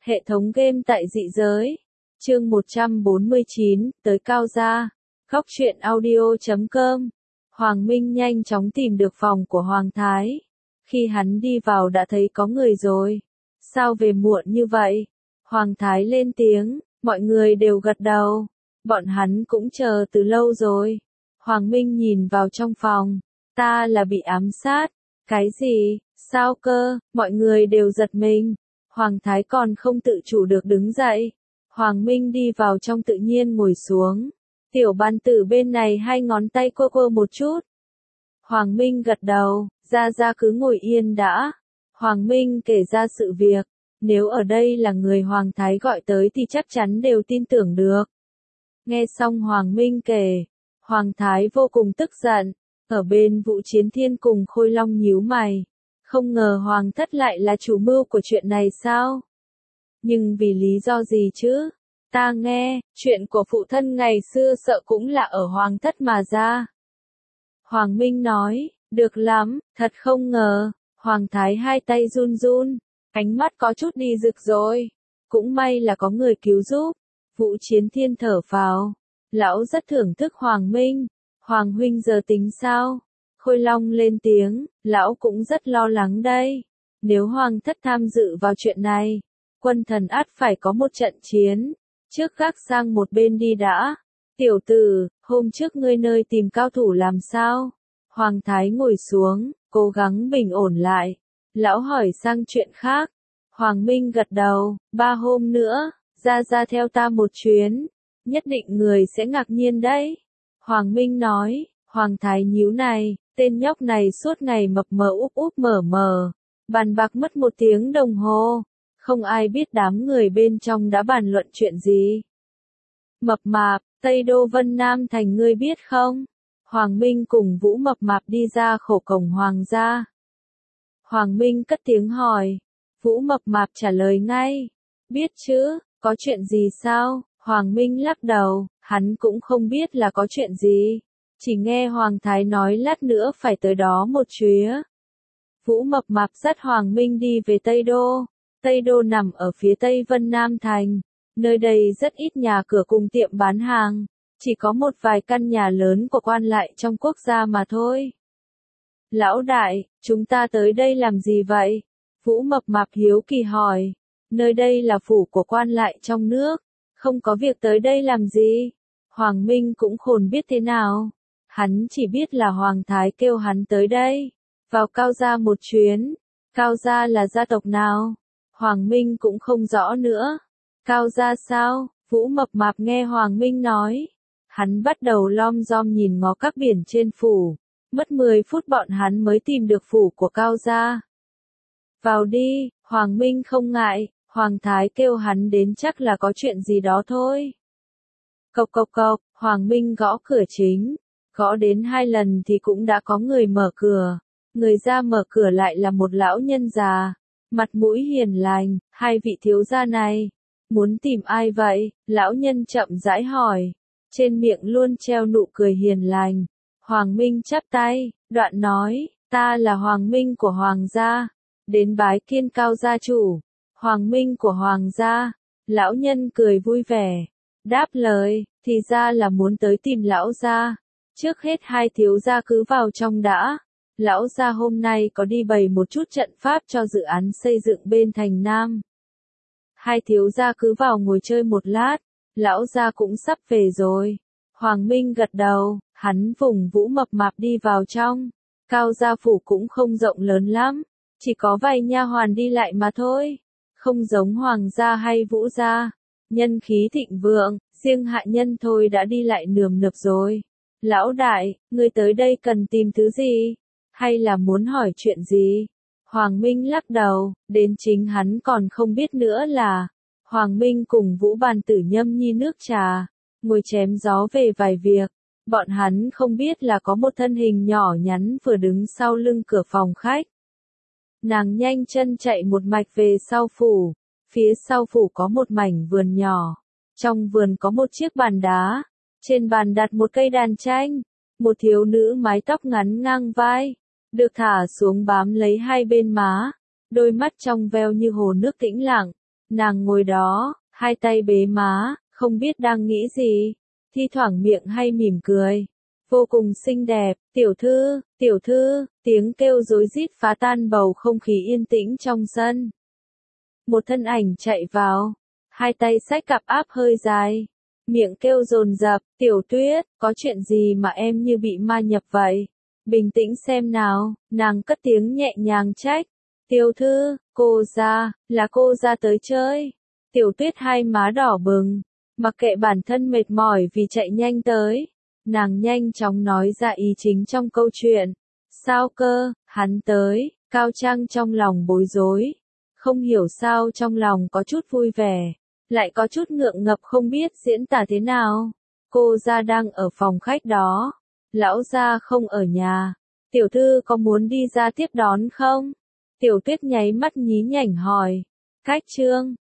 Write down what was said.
Hệ thống game tại dị giới. Chương 149, tới Cao Gia. Góc truyện audio.com. Hoàng Minh nhanh chóng tìm được phòng của Hoàng Thái. Khi hắn đi vào đã thấy có người rồi. Sao về muộn như vậy? Hoàng Thái lên tiếng, mọi người đều gật đầu. Bọn hắn cũng chờ từ lâu rồi. Hoàng Minh nhìn vào trong phòng. Ta là bị ám sát. Cái gì? Sao cơ? Mọi người đều giật mình. Hoàng Thái còn không tự chủ được đứng dậy. Hoàng Minh đi vào trong tự nhiên ngồi xuống. Tiểu ban tử bên này hai ngón tay quơ quơ một chút. Hoàng Minh gật đầu, ra cứ ngồi yên đã. Hoàng Minh kể ra sự việc. Nếu ở đây là người Hoàng Thái gọi tới thì chắc chắn đều tin tưởng được. Nghe xong Hoàng Minh kể, Hoàng Thái vô cùng tức giận. Ở bên Vũ Chiến Thiên cùng Khôi Long nhíu mày. Không ngờ Hoàng thất lại là chủ mưu của chuyện này sao? Nhưng vì lý do gì chứ? Ta nghe, chuyện của phụ thân ngày xưa sợ cũng là ở Hoàng thất mà ra. Hoàng Minh nói, được lắm, thật không ngờ. Hoàng Thái hai tay run run, ánh mắt có chút đi rực rồi. Cũng may là có người cứu giúp. Vũ Chiến Thiên thở phào. Lão rất thưởng thức Hoàng Minh. Hoàng huynh giờ tính sao? Khôi Long lên tiếng, lão cũng rất lo lắng đây. Nếu Hoàng thất tham dự vào chuyện này, quân thần ắt phải có một trận chiến. Trước gác sang một bên đi đã. Tiểu tử, hôm trước ngươi nơi tìm cao thủ làm sao? Hoàng Thái ngồi xuống, cố gắng bình ổn lại. Lão hỏi sang chuyện khác. Hoàng Minh gật đầu, 3 hôm nữa, ra theo ta một chuyến. Nhất định người sẽ ngạc nhiên đấy. Hoàng Minh nói, Hoàng Thái nhíu này, tên nhóc này suốt ngày mập mờ úp mờ. Bàn bạc mất 1 tiếng đồng hồ. Không ai biết đám người bên trong đã bàn luận chuyện gì. Mập mạp, Tây Đô Vân Nam Thành ngươi biết không? Hoàng Minh cùng Vũ Mập Mạp đi ra khổ cổng Hoàng gia. Hoàng Minh cất tiếng hỏi. Vũ Mập Mạp trả lời ngay. Biết chứ, có chuyện gì sao? Hoàng Minh lắc đầu, hắn cũng không biết là có chuyện gì. Chỉ nghe Hoàng Thái nói lát nữa phải tới đó một chuyến. Vũ Mập Mạp dắt Hoàng Minh đi về Tây Đô. Tây Đô nằm ở phía Tây Vân Nam Thành. Nơi đây rất ít nhà cửa cùng tiệm bán hàng. Chỉ có một vài căn nhà lớn của quan lại trong quốc gia mà thôi. Lão đại, chúng ta tới đây làm gì vậy? Vũ Mập Mạp hiếu kỳ hỏi. Nơi đây là phủ của quan lại trong nước. Không có việc tới đây làm gì? Hoàng Minh cũng khôn biết thế nào. Hắn chỉ biết là Hoàng Thái kêu hắn tới đây. Vào Cao Gia một chuyến. Cao Gia là gia tộc nào? Hoàng Minh cũng không rõ nữa. Cao Gia sao? Vũ Mập Mạp nghe Hoàng Minh nói. Hắn bắt đầu lom rom nhìn ngó các biển trên phủ. Mất 10 phút bọn hắn mới tìm được phủ của Cao Gia. Vào đi, Hoàng Minh không ngại. Hoàng Thái kêu hắn đến chắc là có chuyện gì đó thôi. Cộc cộc cộc, Hoàng Minh gõ cửa chính. Gõ đến 2 lần thì cũng đã có người mở cửa. Người ra mở cửa lại là một lão nhân già. Mặt mũi hiền lành, 2 vị thiếu gia này. Muốn tìm ai vậy? Lão nhân chậm rãi hỏi. Trên miệng luôn treo nụ cười hiền lành. Hoàng Minh chắp tay, đoạn nói, ta là Hoàng Minh của Hoàng gia. Đến bái kiến Cao gia chủ. Hoàng Minh của Hoàng gia. Lão nhân cười vui vẻ. Đáp lời, thì ra là muốn tới tìm lão gia. Trước hết 2 thiếu gia cứ vào trong đã. Lão gia hôm nay có đi bày một chút trận pháp cho dự án xây dựng bên thành Nam. 2 thiếu gia cứ vào ngồi chơi một lát. Lão gia cũng sắp về rồi. Hoàng Minh gật đầu, hắn vùng Vũ Mập Mạp đi vào trong. Cao gia phủ cũng không rộng lớn lắm. Chỉ có vài nha hoàn đi lại mà thôi. Không giống Hoàng gia hay Vũ gia. Nhân khí thịnh vượng, riêng hạ nhân thôi đã đi lại nườm nượp rồi. Lão đại, ngươi tới đây cần tìm thứ gì? Hay là muốn hỏi chuyện gì? Hoàng Minh lắc đầu, đến chính hắn còn không biết nữa là. Hoàng Minh cùng Vũ Bàn Tử nhâm nhi nước trà, ngồi chém gió về vài việc. Bọn hắn không biết là có một thân hình nhỏ nhắn vừa đứng sau lưng cửa phòng khách. Nàng nhanh chân chạy một mạch về sau phủ. Phía sau phủ có một mảnh vườn nhỏ. Trong vườn có một chiếc bàn đá. Trên bàn đặt một cây đàn tranh. Một thiếu nữ mái tóc ngắn ngang vai. Được thả xuống bám lấy 2 bên má. Đôi mắt trong veo như hồ nước tĩnh lặng. Nàng ngồi đó, hai tay bế má, không biết đang nghĩ gì, thi thoảng miệng hay mỉm cười. Vô cùng xinh đẹp, tiểu thư, tiếng kêu rối rít phá tan bầu không khí yên tĩnh trong sân. Một thân ảnh chạy vào, hai tay xách cặp áp hơi dài, miệng kêu dồn dập, Tiểu Tuyết, có chuyện gì mà em như bị ma nhập vậy? Bình tĩnh xem nào, nàng cất tiếng nhẹ nhàng trách. Tiểu thư, là cô ra tới chơi. Tiểu Tuyết hai má đỏ bừng, mặc kệ bản thân mệt mỏi vì chạy nhanh tới. Nàng nhanh chóng nói ra ý chính trong câu chuyện. Sao cơ, hắn tới, Cao Trang trong lòng bối rối. Không hiểu sao trong lòng có chút vui vẻ, lại có chút ngượng ngập không biết diễn tả thế nào. Cô gia đang ở phòng khách đó, lão gia không ở nhà. Tiểu thư có muốn đi ra tiếp đón không? Tiểu Tuyết nháy mắt nhí nhảnh hỏi. Cách trương,